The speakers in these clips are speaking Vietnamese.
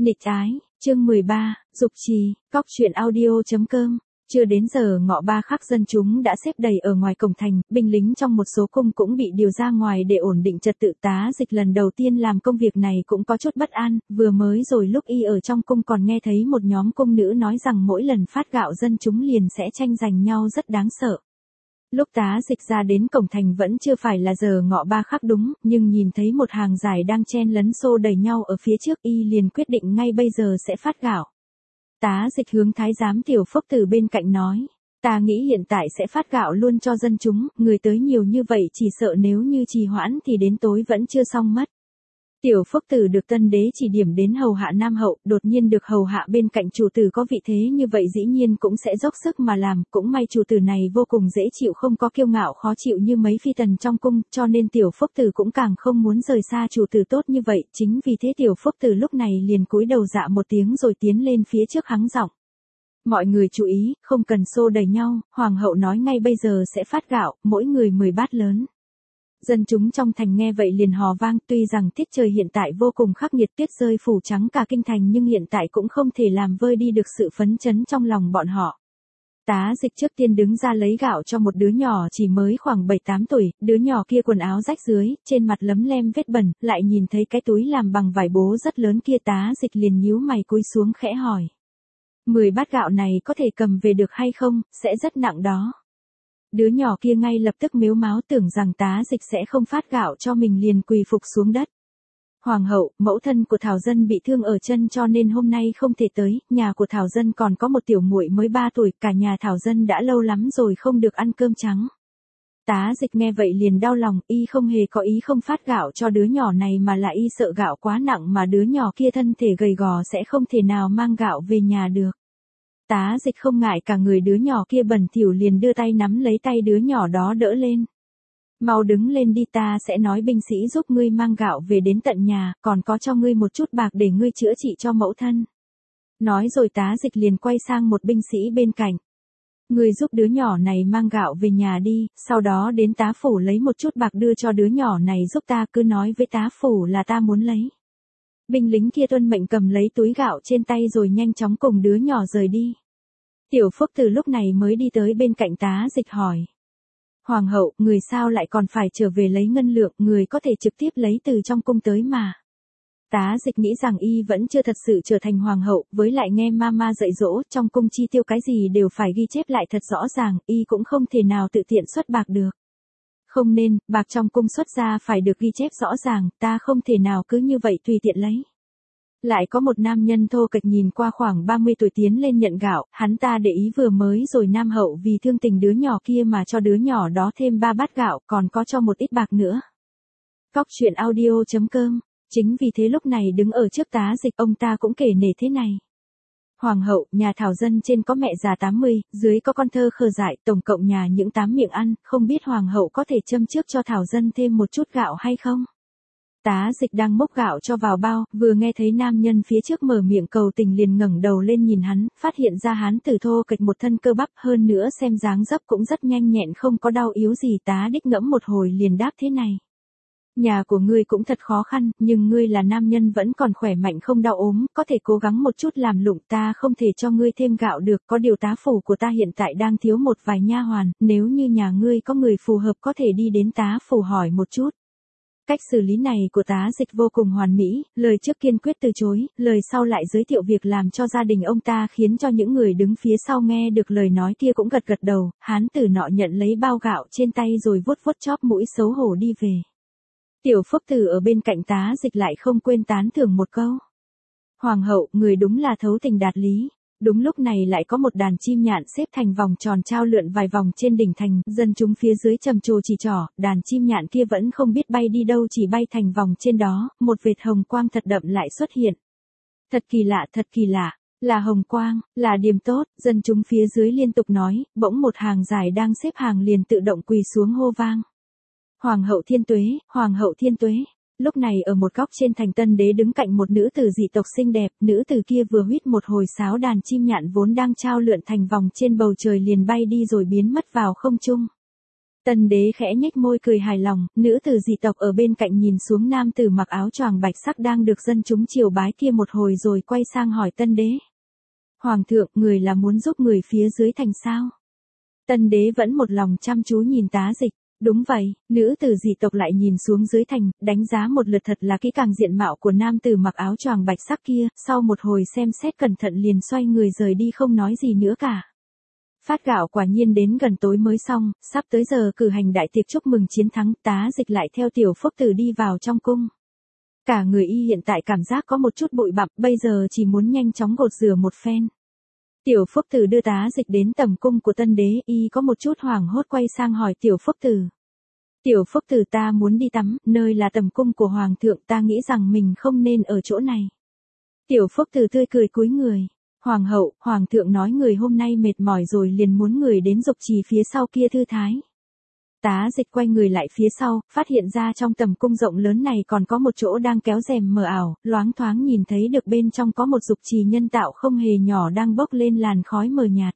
Nịch ái, chương 13, dục trì, cóc truyện audio.com. Chưa đến giờ ngọ 3 khắc dân chúng đã xếp đầy ở ngoài cổng thành, binh lính trong một số cung cũng bị điều ra ngoài để ổn định trật tự. Tá Dịch lần đầu tiên làm công việc này cũng có chút bất an, vừa mới rồi lúc y ở trong cung còn nghe thấy một nhóm cung nữ nói rằng mỗi lần phát gạo dân chúng liền sẽ tranh giành nhau rất đáng sợ. Lúc Tá Dịch ra đến cổng thành vẫn chưa phải là giờ ngọ 3 khắc đúng, nhưng nhìn thấy một hàng dài đang chen lấn xô đẩy nhau ở phía trước, y liền quyết định ngay bây giờ sẽ phát gạo. Tá Dịch hướng thái giám Tiểu Phúc từ bên cạnh nói, ta nghĩ hiện tại sẽ phát gạo luôn cho dân chúng, người tới nhiều như vậy chỉ sợ nếu như trì hoãn thì đến tối vẫn chưa xong mất. Tiểu Phúc Tử được tân đế chỉ điểm đến hầu hạ Nam Hậu, đột nhiên được hầu hạ bên cạnh chủ tử có vị thế như vậy dĩ nhiên cũng sẽ dốc sức mà làm, cũng may chủ tử này vô cùng dễ chịu, không có kiêu ngạo khó chịu như mấy phi tần trong cung, cho nên Tiểu Phúc Tử cũng càng không muốn rời xa chủ tử tốt như vậy, chính vì thế Tiểu Phúc Tử lúc này liền cúi đầu dạ một tiếng rồi tiến lên phía trước hắng giọng. Mọi người chú ý, không cần xô đẩy nhau, Hoàng hậu nói ngay bây giờ sẽ phát gạo, mỗi người 10 bát lớn. Dân chúng trong thành nghe vậy liền hò vang, tuy rằng tiết trời hiện tại vô cùng khắc nghiệt, tuyết rơi phủ trắng cả kinh thành nhưng hiện tại cũng không thể làm vơi đi được sự phấn chấn trong lòng bọn họ. Tá Dịch trước tiên đứng ra lấy gạo cho một đứa nhỏ chỉ mới khoảng 7-8 tuổi, đứa nhỏ kia quần áo rách dưới, trên mặt lấm lem vết bẩn, lại nhìn thấy cái túi làm bằng vải bố rất lớn kia, Tá Dịch liền nhíu mày cúi xuống khẽ hỏi. 10 bát gạo này có thể cầm về được hay không, sẽ rất nặng đó. Đứa nhỏ kia ngay lập tức mếu máo tưởng rằng Tá Dịch sẽ không phát gạo cho mình liền quỳ phục xuống đất. Hoàng hậu, mẫu thân của Thảo Dân bị thương ở chân cho nên hôm nay không thể tới, nhà của Thảo Dân còn có một tiểu muội mới 3 tuổi, cả nhà Thảo Dân đã lâu lắm rồi không được ăn cơm trắng. Tá Dịch nghe vậy liền đau lòng, y không hề có ý không phát gạo cho đứa nhỏ này mà là y sợ gạo quá nặng mà đứa nhỏ kia thân thể gầy gò sẽ không thể nào mang gạo về nhà được. Tá Dịch không ngại cả người đứa nhỏ kia bẩn thỉu liền đưa tay nắm lấy tay đứa nhỏ đó đỡ lên. Mau đứng lên đi, ta sẽ nói binh sĩ giúp ngươi mang gạo về đến tận nhà, còn có cho ngươi một chút bạc để ngươi chữa trị cho mẫu thân. Nói rồi Tá Dịch liền quay sang một binh sĩ bên cạnh. Ngươi giúp đứa nhỏ này mang gạo về nhà đi, sau đó đến tá phủ lấy một chút bạc đưa cho đứa nhỏ này giúp ta, cứ nói với tá phủ là ta muốn lấy. Binh lính kia tuân mệnh cầm lấy túi gạo trên tay rồi nhanh chóng cùng đứa nhỏ rời đi. Tiểu Phúc từ lúc này mới đi tới bên cạnh Tá Dịch hỏi. Hoàng hậu, người sao lại còn phải trở về lấy ngân lượng, người có thể trực tiếp lấy từ trong cung tới mà. Tá Dịch nghĩ rằng y vẫn chưa thật sự trở thành hoàng hậu, với lại nghe mama dạy dỗ, trong cung chi tiêu cái gì đều phải ghi chép lại thật rõ ràng, y cũng không thể nào tự tiện xuất bạc được. Không nên, bạc trong cung xuất ra phải được ghi chép rõ ràng, ta không thể nào cứ như vậy tùy tiện lấy. Lại có một nam nhân thô kệch nhìn qua khoảng 30 tuổi tiến lên nhận gạo, hắn ta để ý vừa mới rồi Nam Hậu vì thương tình đứa nhỏ kia mà cho đứa nhỏ đó thêm 3 bát gạo, còn có cho một ít bạc nữa. Cóc truyện audio.com. Chính vì thế lúc này đứng ở trước Tá Dịch ông ta cũng kể nể thế này. Hoàng hậu, nhà Thảo Dân trên có mẹ già 80, dưới có con thơ khờ dại, tổng cộng nhà những 8 miệng ăn, không biết Hoàng hậu có thể châm trước cho Thảo Dân thêm một chút gạo hay không? Tá Dịch đang múc gạo cho vào bao, vừa nghe thấy nam nhân phía trước mở miệng cầu tình liền ngẩng đầu lên nhìn hắn, phát hiện ra hắn tử thô kệch một thân cơ bắp, hơn nữa xem dáng dấp cũng rất nhanh nhẹn không có đau yếu gì. Tá Đích ngẫm một hồi liền đáp thế này. Nhà của ngươi cũng thật khó khăn, nhưng ngươi là nam nhân vẫn còn khỏe mạnh không đau ốm, có thể cố gắng một chút làm lụng, ta không thể cho ngươi thêm gạo được, có điều tá phủ của ta hiện tại đang thiếu một vài nha hoàn, nếu như nhà ngươi có người phù hợp có thể đi đến tá phủ hỏi một chút. Cách xử lý này của Tá Dịch vô cùng hoàn mỹ, lời trước kiên quyết từ chối, lời sau lại giới thiệu việc làm cho gia đình ông ta khiến cho những người đứng phía sau nghe được lời nói kia cũng gật gật đầu, hán tử nọ nhận lấy bao gạo trên tay rồi vuốt vuốt chóp mũi xấu hổ đi về. Tiểu Phúc Tử ở bên cạnh Tá Dịch lại không quên tán thưởng một câu. Hoàng hậu, người đúng là thấu tình đạt lý. Đúng lúc này lại có một đàn chim nhạn xếp thành vòng tròn trao lượn vài vòng trên đỉnh thành, dân chúng phía dưới trầm trồ chỉ trỏ, đàn chim nhạn kia vẫn không biết bay đi đâu chỉ bay thành vòng trên đó, một vệt hồng quang thật đậm lại xuất hiện. Thật kỳ lạ, là hồng quang, là điểm tốt, dân chúng phía dưới liên tục nói, bỗng một hàng dài đang xếp hàng liền tự động quỳ xuống hô vang. Hoàng hậu thiên tuế, Hoàng hậu thiên tuế. Lúc này ở một góc trên thành tân đế đứng cạnh một nữ tử dị tộc xinh đẹp, nữ tử kia vừa huýt một hồi sáo, đàn chim nhạn vốn đang trao lượn thành vòng trên bầu trời liền bay đi rồi biến mất vào không trung. Tân đế khẽ nhếch môi cười hài lòng, nữ tử dị tộc ở bên cạnh nhìn xuống nam tử mặc áo choàng bạch sắc đang được dân chúng triều bái kia một hồi rồi quay sang hỏi tân đế. Hoàng thượng, người là muốn giúp người phía dưới thành sao? Tân đế vẫn một lòng chăm chú nhìn Tá Dịch. Đúng vậy, nữ tử dị tộc lại nhìn xuống dưới thành, đánh giá một lượt thật là kỹ càng diện mạo của nam tử mặc áo choàng bạch sắc kia, sau một hồi xem xét cẩn thận liền xoay người rời đi không nói gì nữa cả. Phát gạo quả nhiên đến gần tối mới xong, sắp tới giờ cử hành đại tiệc chúc mừng chiến thắng, Tá Dịch lại theo Tiểu Phúc Tử đi vào trong cung. Cả người y hiện tại cảm giác có một chút bụi bặm, bây giờ chỉ muốn nhanh chóng gột rửa một phen. Tiểu Phúc Tử đưa Tá Dịch đến tầm cung của tân đế, y có một chút hoảng hốt quay sang hỏi Tiểu Phúc Tử. Tiểu Phúc Tử, ta muốn đi tắm, nơi là tầm cung của Hoàng thượng, ta nghĩ rằng mình không nên ở chỗ này. Tiểu Phúc Tử tươi cười cúi người. Hoàng hậu, Hoàng thượng nói người hôm nay mệt mỏi rồi liền muốn người đến dục trì phía sau kia thư thái. Tá Dịch quay người lại phía sau, phát hiện ra trong tầm cung rộng lớn này còn có một chỗ đang kéo rèm mờ ảo, loáng thoáng nhìn thấy được bên trong có một dục trì nhân tạo không hề nhỏ đang bốc lên làn khói mờ nhạt.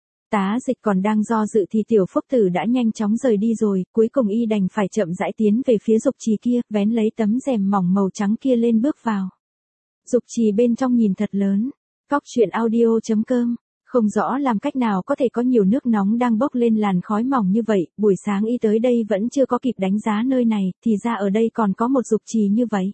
Tá Dịch còn đang do dự thì Tiểu Phúc Tử đã nhanh chóng rời đi rồi, cuối cùng y đành phải chậm rãi tiến về phía dục trì kia, vén lấy tấm rèm mỏng màu trắng kia lên bước vào. Dục trì bên trong nhìn thật lớn. Cóc truyện audio.com. Không rõ làm cách nào có thể có nhiều nước nóng đang bốc lên làn khói mỏng như vậy, buổi sáng y tới đây vẫn chưa có kịp đánh giá nơi này, thì ra ở đây còn có một dục trì như vậy.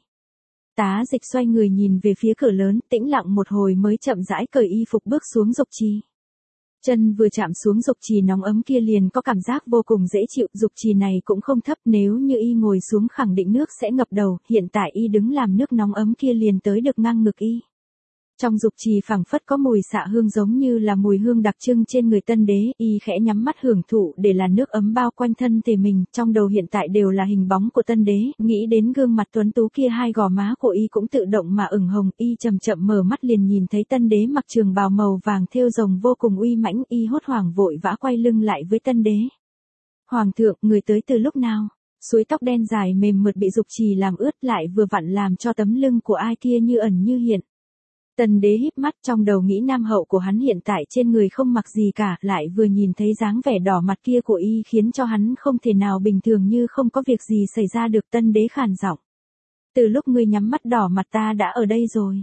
Tá Dịch xoay người nhìn về phía cửa lớn, tĩnh lặng một hồi mới chậm rãi cởi y phục bước xuống dục trì. Chân vừa chạm xuống dục trì nóng ấm kia liền có cảm giác vô cùng dễ chịu, dục trì này cũng không thấp, nếu như y ngồi xuống khẳng định nước sẽ ngập đầu, hiện tại y đứng làm nước nóng ấm kia liền tới được ngang ngực y. Trong dục trì phảng phất có mùi xạ hương giống như là mùi hương đặc trưng trên người tân đế, y khẽ nhắm mắt hưởng thụ để là nước ấm bao quanh thân thể mình, trong đầu hiện tại đều là hình bóng của tân đế, nghĩ đến gương mặt tuấn tú kia hai gò má của y cũng tự động mà ửng hồng, y chậm chậm mở mắt liền nhìn thấy tân đế mặc trường bào màu vàng thêu rồng vô cùng uy mãnh, y hốt hoảng vội vã quay lưng lại với tân đế. Hoàng thượng, người tới từ lúc nào? Suối tóc đen dài mềm mượt bị dục trì làm ướt lại vừa vặn làm cho tấm lưng của ai kia như ẩn như hiện. Tân đế híp mắt trong đầu nghĩ nam hậu của hắn hiện tại trên người không mặc gì cả, lại vừa nhìn thấy dáng vẻ đỏ mặt kia của y khiến cho hắn không thể nào bình thường như không có việc gì xảy ra được. Tân đế khàn giọng. Từ lúc ngươi nhắm mắt đỏ mặt ta đã ở đây rồi.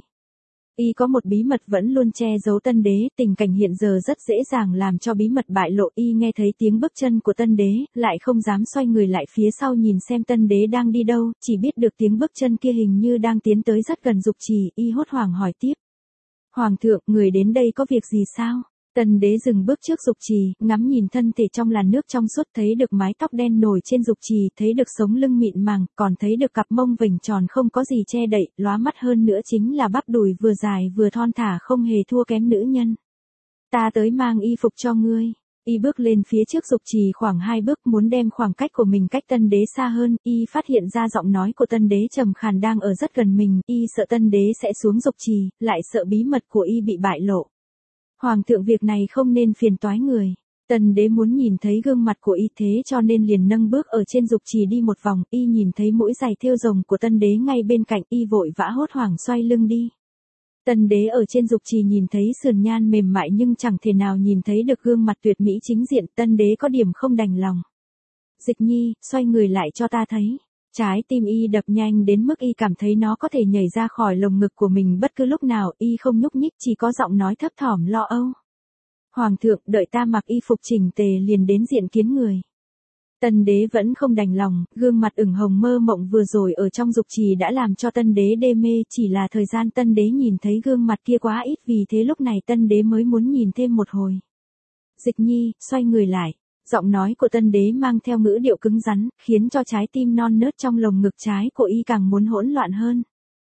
Y có một bí mật vẫn luôn che giấu tân đế, tình cảnh hiện giờ rất dễ dàng làm cho bí mật bại lộ. Y nghe thấy tiếng bước chân của tân đế, lại không dám xoay người lại phía sau nhìn xem tân đế đang đi đâu, chỉ biết được tiếng bước chân kia hình như đang tiến tới rất gần dục trì, y hốt hoảng hỏi tiếp. Hoàng thượng, người đến đây có việc gì sao? Tân đế dừng bước trước dục trì, ngắm nhìn thân thể trong làn nước trong suốt, thấy được mái tóc đen nổi trên dục trì, thấy được sống lưng mịn màng, còn thấy được cặp mông vểnh tròn không có gì che đậy, lóa mắt hơn nữa chính là bắp đùi vừa dài vừa thon thả không hề thua kém nữ nhân. Ta tới mang y phục cho ngươi. Y bước lên phía trước dục trì khoảng 2 bước muốn đem khoảng cách của mình cách tân đế xa hơn, y phát hiện ra giọng nói của tân đế trầm khàn đang ở rất gần mình, y sợ tân đế sẽ xuống dục trì, lại sợ bí mật của y bị bại lộ. Hoàng thượng, việc này không nên phiền toái người. Tân đế muốn nhìn thấy gương mặt của y thế cho nên liền nâng bước ở trên dục trì đi một vòng, y nhìn thấy mũi giày thêu rồng của tân đế ngay bên cạnh, y vội vã hốt hoảng xoay lưng đi. Tân đế ở trên dục trì nhìn thấy sườn nhan mềm mại nhưng chẳng thể nào nhìn thấy được gương mặt tuyệt mỹ chính diện, tân đế có điểm không đành lòng. Dịch nhi, xoay người lại cho ta thấy. Trái tim y đập nhanh đến mức y cảm thấy nó có thể nhảy ra khỏi lồng ngực của mình bất cứ lúc nào, y không nhúc nhích, chỉ có giọng nói thấp thỏm lo âu. Hoàng thượng, đợi ta mặc y phục chỉnh tề liền đến diện kiến người. Tân đế vẫn không đành lòng, gương mặt ửng hồng mơ mộng vừa rồi ở trong dục trì đã làm cho tân đế đê mê, chỉ là thời gian tân đế nhìn thấy gương mặt kia quá ít, vì thế lúc này tân đế mới muốn nhìn thêm một hồi. Dịch nhi, xoay người lại. Giọng nói của tân đế mang theo ngữ điệu cứng rắn, khiến cho trái tim non nớt trong lồng ngực trái của y càng muốn hỗn loạn hơn.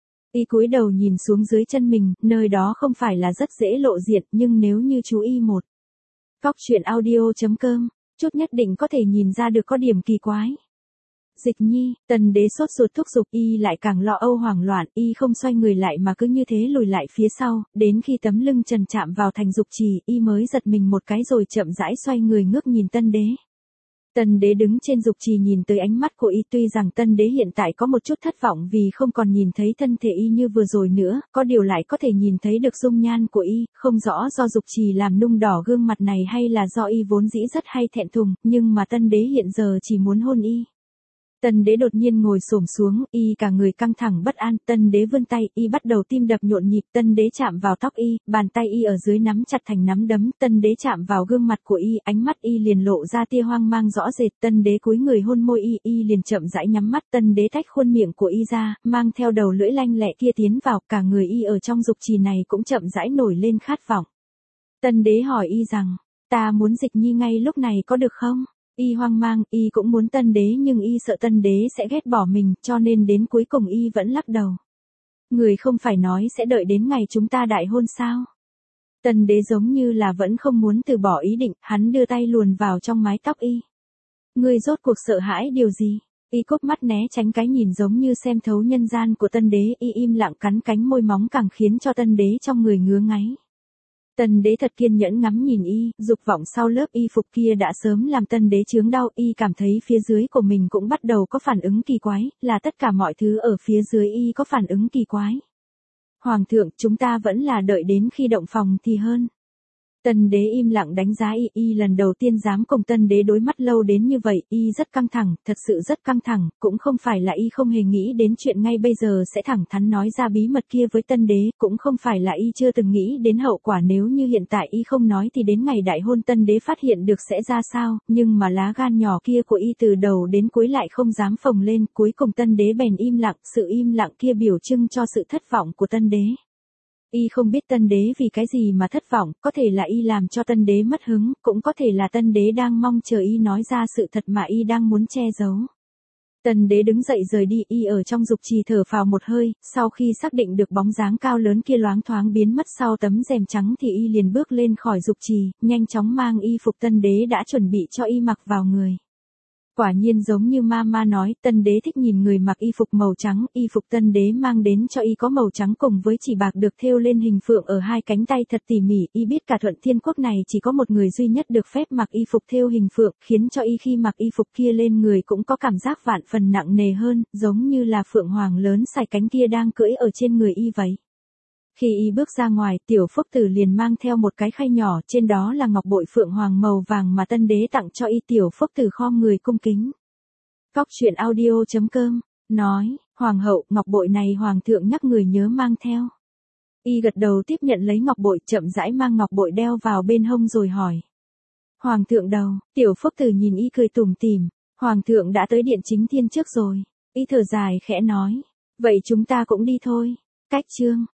Y cúi đầu nhìn xuống dưới chân mình, nơi đó không phải là rất dễ lộ diện, nhưng nếu như chú y một. Cóc truyện audio.com, chút nhất định có thể nhìn ra được có điểm kỳ quái. Dịch nhi, tân đế sốt ruột thúc giục, y lại càng lo âu hoảng loạn, y không xoay người lại mà cứ như thế lùi lại phía sau, đến khi tấm lưng trần chạm vào thành dục trì, y mới giật mình một cái rồi chậm rãi xoay người ngước nhìn tân đế. Tân đế đứng trên dục trì nhìn tới ánh mắt của y, tuy rằng tân đế hiện tại có một chút thất vọng vì không còn nhìn thấy thân thể y như vừa rồi nữa, có điều lại có thể nhìn thấy được dung nhan của y, không rõ do dục trì làm nung đỏ gương mặt này hay là do y vốn dĩ rất hay thẹn thùng, nhưng mà tân đế hiện giờ chỉ muốn hôn y. Tân đế đột nhiên ngồi xổm xuống, y cả người căng thẳng bất an, tân đế vươn tay, y bắt đầu tim đập nhộn nhịp, tân đế chạm vào tóc y, bàn tay y ở dưới nắm chặt thành nắm đấm, tân đế chạm vào gương mặt của y, ánh mắt y liền lộ ra tia hoang mang rõ rệt, tân đế cúi người hôn môi y, y liền chậm rãi nhắm mắt, tân đế tách khuôn miệng của y ra, mang theo đầu lưỡi lanh lẹ kia tiến vào, cả người y ở trong dục trì này cũng chậm rãi nổi lên khát vọng. Tân đế hỏi y rằng, ta muốn Dịch Nhi ngay lúc này có được không? Y hoang mang, y cũng muốn tân đế nhưng y sợ tân đế sẽ ghét bỏ mình, cho nên đến cuối cùng y vẫn lắc đầu. Người không phải nói sẽ đợi đến ngày chúng ta đại hôn sao? Tân đế giống như là vẫn không muốn từ bỏ ý định, hắn đưa tay luồn vào trong mái tóc y. Người rốt cuộc sợ hãi điều gì? Y cúp mắt né tránh cái nhìn giống như xem thấu nhân gian của tân đế, y im lặng cắn cánh môi móng càng khiến cho tân đế trong người ngứa ngáy. Tân đế thật kiên nhẫn ngắm nhìn y, dục vọng sau lớp y phục kia đã sớm làm tân đế chướng đau, y cảm thấy phía dưới của mình cũng bắt đầu có phản ứng kỳ quái, là tất cả mọi thứ ở phía dưới y có phản ứng kỳ quái. Hoàng thượng, chúng ta vẫn là đợi đến khi động phòng thì hơn. Tân đế im lặng đánh giá y lần đầu tiên dám cùng tân đế đối mắt lâu đến như vậy, y rất căng thẳng, thật sự rất căng thẳng, cũng không phải là y không hề nghĩ đến chuyện ngay bây giờ sẽ thẳng thắn nói ra bí mật kia với tân đế, cũng không phải là y chưa từng nghĩ đến hậu quả nếu như hiện tại y không nói thì đến ngày đại hôn tân đế phát hiện được sẽ ra sao, nhưng mà lá gan nhỏ kia của y từ đầu đến cuối lại không dám phồng lên, cuối cùng tân đế bèn im lặng, sự im lặng kia biểu trưng cho sự thất vọng của tân đế. Y không biết tân đế vì cái gì mà thất vọng, có thể là y làm cho tân đế mất hứng, cũng có thể là tân đế đang mong chờ y nói ra sự thật mà y đang muốn che giấu. Tân đế đứng dậy rời đi, y ở trong dục trì thở phào một hơi, sau khi xác định được bóng dáng cao lớn kia loáng thoáng biến mất sau tấm rèm trắng thì y liền bước lên khỏi dục trì, nhanh chóng mang y phục tân đế đã chuẩn bị cho y mặc vào người. Quả nhiên giống như Mama nói, tân đế thích nhìn người mặc y phục màu trắng, y phục tân đế mang đến cho y có màu trắng cùng với chỉ bạc được thêu lên hình phượng ở hai cánh tay thật tỉ mỉ, y biết cả Thuận Thiên Quốc này chỉ có một người duy nhất được phép mặc y phục thêu hình phượng, khiến cho y khi mặc y phục kia lên người cũng có cảm giác vạn phần nặng nề hơn, giống như là phượng hoàng lớn sải cánh kia đang cưỡi ở trên người y vậy. Khi y bước ra ngoài, Tiểu Phúc Tử liền mang theo một cái khay nhỏ, trên đó là ngọc bội phượng hoàng màu vàng mà tân đế tặng cho y. Tiểu Phúc Tử khom người cung kính. Cóc truyện audio.com, nói, Hoàng hậu, ngọc bội này Hoàng thượng nhắc người nhớ mang theo. Y gật đầu tiếp nhận lấy ngọc bội, chậm rãi mang ngọc bội đeo vào bên hông rồi hỏi. Hoàng thượng đâu? Tiểu Phúc Tử nhìn y cười tủm tỉm, Hoàng thượng đã tới điện chính thiên trước rồi. Y thở dài khẽ nói, vậy chúng ta cũng đi thôi. Cách chương